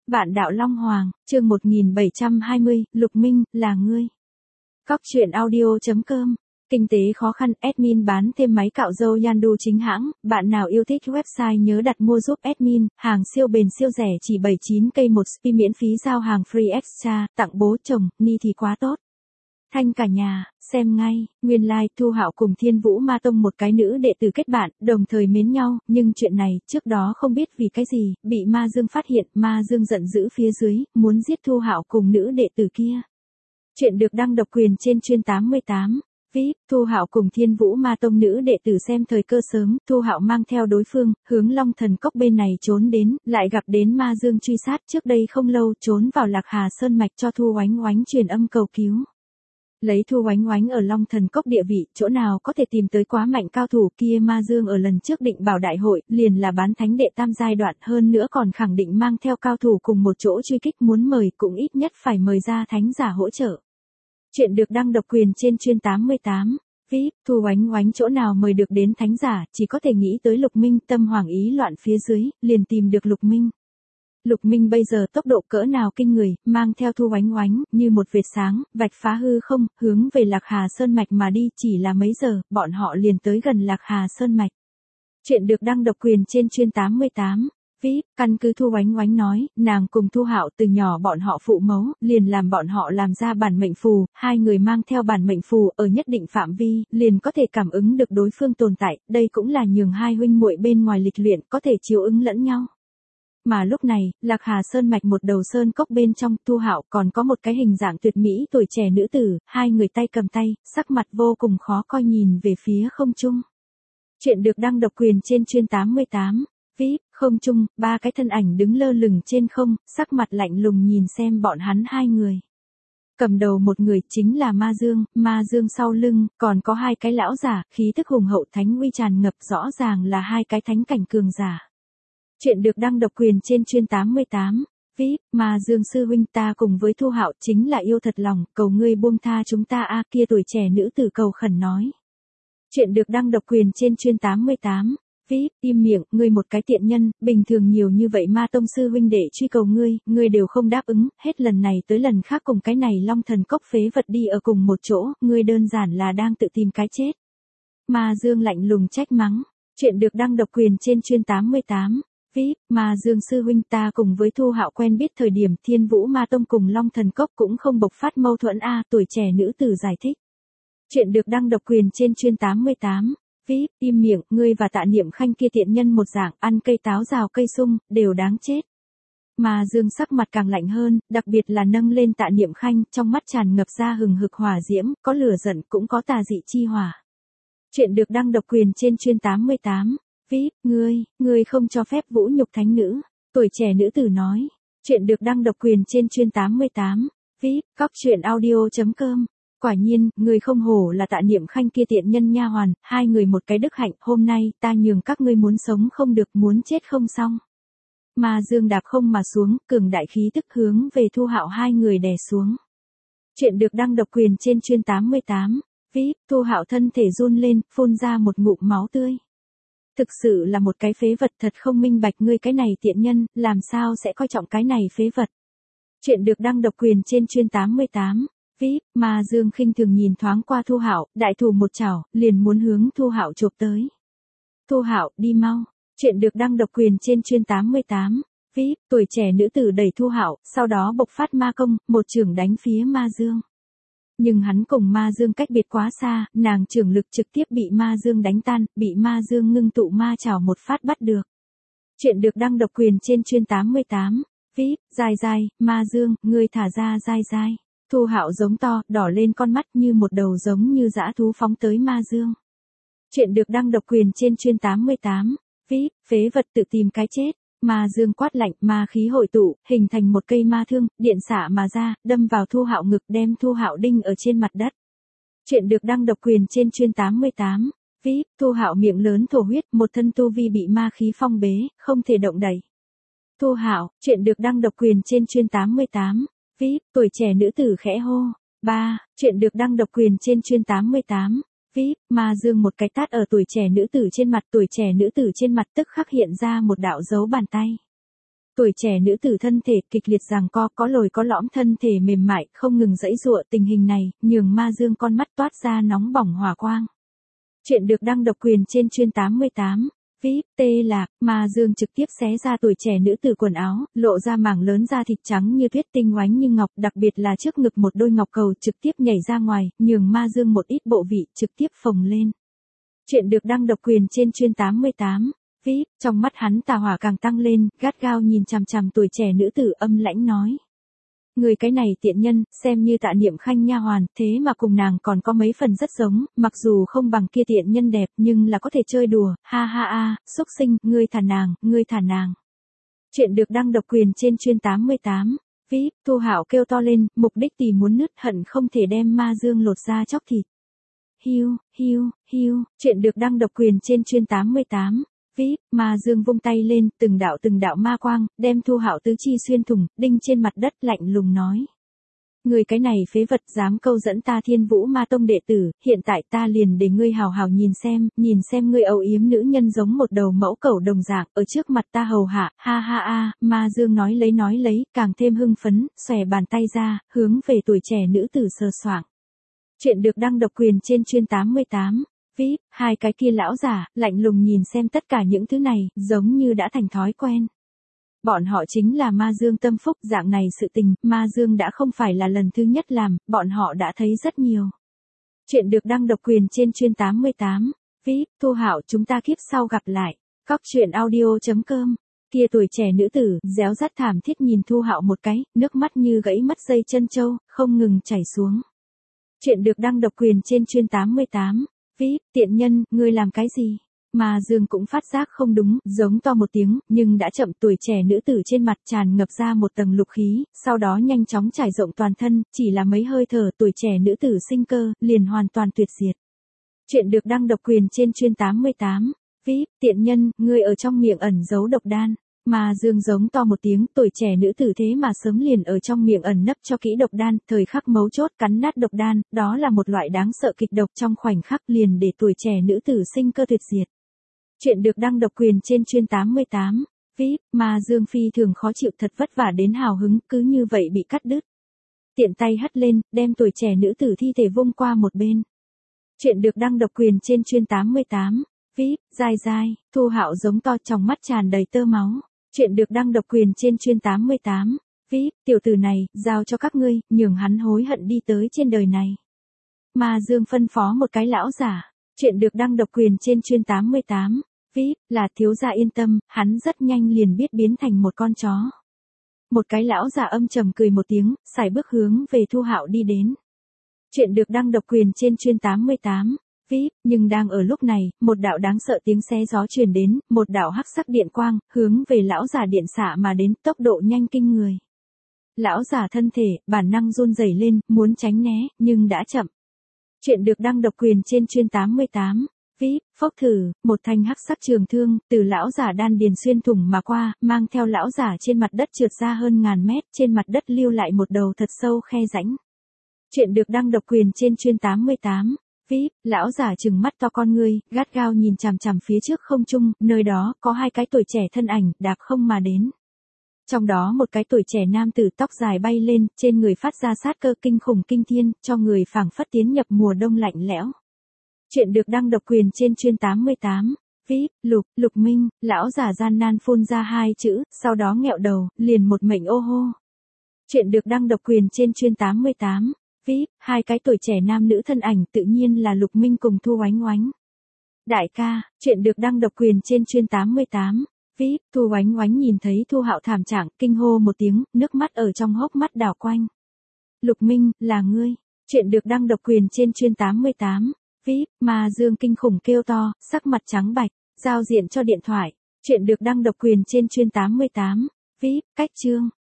Bạn đạo Long Hoàng, chương 1720, Lục Minh, là ngươi. Cóc truyện audio.com. Kinh tế khó khăn, admin bán thêm máy cạo râu Yandu chính hãng, bạn nào yêu thích website nhớ đặt mua giúp admin, hàng siêu bền siêu rẻ chỉ 79k một spi miễn phí giao hàng free extra, tặng bố chồng, ni thì quá tốt. Thanh cả nhà, xem ngay, nguyên lai Thu Hạo cùng Thiên Vũ Ma Tông một cái nữ đệ tử kết bạn, đồng thời mến nhau, nhưng chuyện này, trước đó không biết vì cái gì, bị Ma Dương phát hiện, Ma Dương giận dữ phía dưới, muốn giết Thu Hạo cùng nữ đệ tử kia. Chuyện được đăng độc quyền trên chuyên 88. VIP, Thu Hạo cùng Thiên Vũ Ma Tông nữ đệ tử xem thời cơ sớm, Thu Hạo mang theo đối phương, hướng Long Thần Cốc bên này trốn đến, lại gặp đến Ma Dương truy sát, trước đây không lâu trốn vào Lạc Hà Sơn mạch cho Thu Oánh Oánh truyền âm cầu cứu. Lấy Thu Oánh Oánh ở Long Thần Cốc địa vị, chỗ nào có thể tìm tới quá mạnh cao thủ kia. Ma Dương ở lần trước định bảo đại hội, liền là bán thánh đệ tam giai đoạn, hơn nữa còn khẳng định mang theo cao thủ cùng một chỗ truy kích, muốn mời cũng ít nhất phải mời ra thánh giả hỗ trợ. Chuyện được đăng độc quyền trên chuyên 88. VIP, Thu Oánh Oánh chỗ nào mời được đến thánh giả, chỉ có thể nghĩ tới Lục Minh, tâm hoảng ý loạn phía dưới, liền tìm được Lục Minh. Lục Minh bây giờ tốc độ cỡ nào kinh người, mang theo Thu Oánh Oánh, như một vệt sáng, vạch phá hư không, hướng về Lạc Hà Sơn mạch mà đi, chỉ là mấy giờ, bọn họ liền tới gần Lạc Hà Sơn mạch. Chuyện được đăng độc quyền trên chuyên 88. VIP, căn cứ Thu Oánh Oánh nói, nàng cùng Thu Hạo từ nhỏ bọn họ phụ mẫu, liền làm bọn họ làm ra bản mệnh phù, hai người mang theo bản mệnh phù, ở nhất định phạm vi, liền có thể cảm ứng được đối phương tồn tại, đây cũng là nhường hai huynh muội bên ngoài lịch luyện, có thể chiếu ứng lẫn nhau. Mà lúc này, Lạc Hà Sơn mạch một đầu sơn cốc bên trong, Thu Hạo còn có một cái hình dạng tuyệt mỹ tuổi trẻ nữ tử, hai người tay cầm tay, sắc mặt vô cùng khó coi nhìn về phía không trung. Chuyện được đăng độc quyền trên chuyên 88. VIP, không trung, ba cái thân ảnh đứng lơ lửng trên không, sắc mặt lạnh lùng nhìn xem bọn hắn hai người. Cầm đầu một người chính là Ma Dương sau lưng, còn có hai cái lão giả, khí thức hùng hậu thánh uy tràn ngập, rõ ràng là hai cái thánh cảnh cường giả. Chuyện được đăng độc quyền trên chuyên 88. VIP, Ma Dương sư huynh, ta cùng với Thu Hạo chính là yêu thật lòng, cầu ngươi buông tha chúng ta a. Kia tuổi trẻ nữ tử cầu khẩn nói. Chuyện được đăng độc quyền trên chuyên 88. VIP, im miệng, ngươi một cái tiện nhân, bình thường nhiều như vậy Ma Tông sư huynh đệ truy cầu ngươi đều không đáp ứng, hết lần này tới lần khác cùng cái này Long Thần Cốc phế vật đi ở cùng một chỗ, ngươi đơn giản là đang tự tìm cái chết. Ma Dương lạnh lùng trách mắng. Chuyện được đăng độc quyền trên chuyên 88. VIP, Ma Dương sư huynh, ta cùng với Thu Hạo quen biết thời điểm Thiên Vũ Ma Tông cùng Long Thần Cốc cũng không bộc phát mâu thuẫn a. Tuổi trẻ nữ tử giải thích. Chuyện được đăng độc quyền trên chuyên 88. VIP, im miệng, ngươi và Tạ Niệm Khanh kia tiện nhân một dạng, ăn cây táo rào cây sung, đều đáng chết. Ma Dương sắc mặt càng lạnh hơn, đặc biệt là nâng lên Tạ Niệm Khanh, trong mắt tràn ngập ra hừng hực hỏa diễm, có lửa giận cũng có tà dị chi hỏa. Chuyện được đăng độc quyền trên chuyên 88. VIP, ngươi không cho phép vũ nhục thánh nữ. Tuổi trẻ nữ tử nói. Chuyện được đăng độc quyền trên chuyên 88. VIP, cóc truyện audio.com. Quả nhiên, người không hổ là Tạ Niệm Khanh kia tiện nhân nha hoàn, hai người một cái đức hạnh, hôm nay, ta nhường các ngươi muốn sống không được, muốn chết không xong. Ma Dương đạp không mà xuống, cường đại khí tức hướng về Thu Hạo hai người đè xuống. Chuyện được đăng độc quyền trên chuyên 88. VIP, Thu Hạo thân thể run lên, phun ra một ngụm máu tươi. Thực sự là một cái phế vật, thật không minh bạch, ngươi cái này tiện nhân, làm sao sẽ coi trọng cái này phế vật. Chuyện được đăng độc quyền trên chuyên 88. VIP, Ma Dương khinh thường nhìn thoáng qua Thu Hạo, đại thủ một chảo, liền muốn hướng Thu Hạo chộp tới. Thu Hạo, đi mau. Chuyện được đăng độc quyền trên chuyên 88. VIP, tuổi trẻ nữ tử đẩy Thu Hạo, sau đó bộc phát ma công, một chưởng đánh phía Ma Dương. Nhưng hắn cùng Ma Dương cách biệt quá xa, nàng chưởng lực trực tiếp bị Ma Dương đánh tan, bị Ma Dương ngưng tụ ma chảo một phát bắt được. Chuyện được đăng độc quyền trên chuyên 88. VIP, dai, Ma Dương, ngươi thả ra dai. Thu Hạo giống to, đỏ lên con mắt như một đầu giống như dã thú phóng tới Ma Dương. Chuyện được đăng độc quyền trên chuyên 88. VIP, phế vật tự tìm cái chết. Ma Dương quát lạnh, ma khí hội tụ, hình thành một cây ma thương, điện xạ mà ra, đâm vào Thu Hạo ngực, đem Thu Hạo đinh ở trên mặt đất. Chuyện được đăng độc quyền trên chuyên 88. VIP, Thu Hạo miệng lớn thổ huyết, một thân tu vi bị ma khí phong bế, không thể động đậy. Thu Hạo, chuyện được đăng độc quyền trên chuyên 88. VIP, tuổi trẻ nữ tử khẽ hô. 3. Chuyện được đăng độc quyền trên chuyên 88. VIP, Ma Dương một cái tát ở tuổi trẻ nữ tử trên mặt, tuổi trẻ nữ tử trên mặt tức khắc hiện ra một đạo dấu bàn tay. Tuổi trẻ nữ tử thân thể kịch liệt giằng co, có lồi có lõm, thân thể mềm mại, không ngừng giãy giụa, tình hình này, nhường Ma Dương con mắt toát ra nóng bỏng hỏa quang. Chuyện được đăng độc quyền trên chuyên 88. VIP, tê lạc, Ma Dương trực tiếp xé ra tuổi trẻ nữ tử quần áo, lộ ra mảng lớn da thịt trắng như tuyết, tinh oánh như ngọc, đặc biệt là trước ngực một đôi ngọc cầu trực tiếp nhảy ra ngoài, nhường Ma Dương một ít bộ vị, trực tiếp phồng lên. Chuyện được đăng độc quyền trên chuyên 88. VIP, trong mắt hắn tà hỏa càng tăng lên, gắt gao nhìn chằm chằm tuổi trẻ nữ tử, âm lãnh nói. Người cái này tiện nhân, xem như Tạ Niệm Khanh nha hoàn, thế mà cùng nàng còn có mấy phần rất giống, mặc dù không bằng kia tiện nhân đẹp, nhưng là có thể chơi đùa, ha ha a, xúc sinh, ngươi thả nàng, ngươi thả nàng. Chuyện được đăng độc quyền trên chuyên 88. VIP, Thu Hạo kêu to lên, mục đích tỉ muốn nứt, hận không thể đem Ma Dương lột ra chóc thịt. Hiu, hiu, hiu, chuyện được đăng độc quyền trên chuyên 88. VIP, Ma Dương vung tay lên, từng đạo ma quang, đem Thu Hạo tứ chi xuyên thủng, đinh trên mặt đất, lạnh lùng nói. Người cái này phế vật dám câu dẫn ta Thiên Vũ Ma Tông đệ tử, hiện tại ta liền để ngươi hào hào nhìn xem ngươi âu yếm nữ nhân giống một đầu mẫu cẩu đồng dạng, ở trước mặt ta hầu hạ, ha ha a, Ma Dương nói lấy, càng thêm hưng phấn, xòe bàn tay ra, hướng về tuổi trẻ nữ tử sờ soạng. Chuyện được đăng độc quyền trên chuyên 88. VIP, hai cái kia lão giả, lạnh lùng nhìn xem tất cả những thứ này, giống như đã thành thói quen. Bọn họ chính là Ma Dương tâm phúc, dạng này sự tình, Ma Dương đã không phải là lần thứ nhất làm, bọn họ đã thấy rất nhiều. Chuyện được đăng độc quyền trên chuyên 88. VIP, Thu Hạo, chúng ta kiếp sau gặp lại. Cóc truyện audio.com. Kia tuổi trẻ nữ tử, réo rắt thảm thiết nhìn Thu Hạo một cái, nước mắt như gãy mất dây chân trâu, không ngừng chảy xuống. Chuyện được đăng độc quyền trên chuyên 88. VIP, tiện nhân, ngươi làm cái gì? Ma Dương cũng phát giác không đúng, giống to một tiếng, nhưng đã chậm, tuổi trẻ nữ tử trên mặt tràn ngập ra một tầng lục khí, sau đó nhanh chóng trải rộng toàn thân, chỉ là mấy hơi thở tuổi trẻ nữ tử sinh cơ, liền hoàn toàn tuyệt diệt. Chuyện được đăng độc quyền trên chuyên 88. VIP, tiện nhân, ngươi ở trong miệng ẩn giấu độc đan. Ma Dương giống to một tiếng, tuổi trẻ nữ tử thế mà sớm liền ở trong miệng ẩn nấp cho kỹ độc đan, thời khắc mấu chốt cắn nát độc đan, đó là một loại đáng sợ kịch độc, trong khoảnh khắc liền để tuổi trẻ nữ tử sinh cơ tuyệt diệt. Chuyện được đăng độc quyền trên chuyên 88. VIP, Ma Dương phi thường khó chịu, thật vất vả đến hào hứng, cứ như vậy bị cắt đứt. Tiện tay hất lên, đem tuổi trẻ nữ tử thi thể vung qua một bên. Chuyện được đăng độc quyền trên chuyên 88. VIP, dai, Thu Hạo giống to, trong mắt tràn đầy tơ máu. Chuyện được đăng độc quyền trên chuyên 88. VIP, tiểu tử này, giao cho các ngươi, nhường hắn hối hận đi tới trên đời này. Ma Dương phân phó một cái lão giả. Chuyện được đăng độc quyền trên chuyên 88. VIP, là thiếu gia yên tâm, hắn rất nhanh liền biết biến thành một con chó. Một cái lão giả âm trầm cười một tiếng, sải bước hướng về Thu Hạo đi đến. Chuyện được đăng độc quyền trên chuyên 88. VIP, nhưng đang ở lúc này, một đạo đáng sợ tiếng xé gió truyền đến, một đạo hắc sắc điện quang, hướng về lão giả điện xạ mà đến, tốc độ nhanh kinh người. Lão giả thân thể, bản năng run rẩy lên, muốn tránh né, nhưng đã chậm. Chuyện được đăng độc quyền trên chuyên 88. VIP, phốc thử, một thanh hắc sắc trường thương, từ lão giả đan điền xuyên thủng mà qua, mang theo lão giả trên mặt đất trượt ra hơn ngàn mét, trên mặt đất lưu lại một đầu thật sâu khe rãnh. Chuyện được đăng độc quyền trên chuyên 88. VIP, lão giả trừng mắt to con ngươi, gắt gao nhìn chằm chằm phía trước không trung, nơi đó có hai cái tuổi trẻ thân ảnh, đạp không mà đến. Trong đó một cái tuổi trẻ nam tử tóc dài bay lên, trên người phát ra sát cơ kinh khủng kinh thiên, cho người phảng phất tiến nhập mùa đông lạnh lẽo. Chuyện được đăng độc quyền trên chuyên 88. VIP, Lục Minh, lão giả gian nan phun ra hai chữ, sau đó nghẹo đầu, liền một mệnh ô hô. Chuyện được đăng độc quyền trên chuyên 88. VIP, hai cái tuổi trẻ nam nữ thân ảnh tự nhiên là Lục Minh cùng Thu Oánh Oánh. Đại ca, chuyện được đăng độc quyền trên chuyên 88. VIP, Thu Oánh Oánh nhìn thấy Thu Hạo thảm trạng, kinh hô một tiếng, nước mắt ở trong hốc mắt đảo quanh. Lục Minh, là ngươi. Chuyện được đăng độc quyền trên chuyên 88. VIP, Ma Dương kinh khủng kêu to, sắc mặt trắng bạch, giao diện cho điện thoại. Chuyện được đăng độc quyền trên chuyên 88. VIP, cách chương.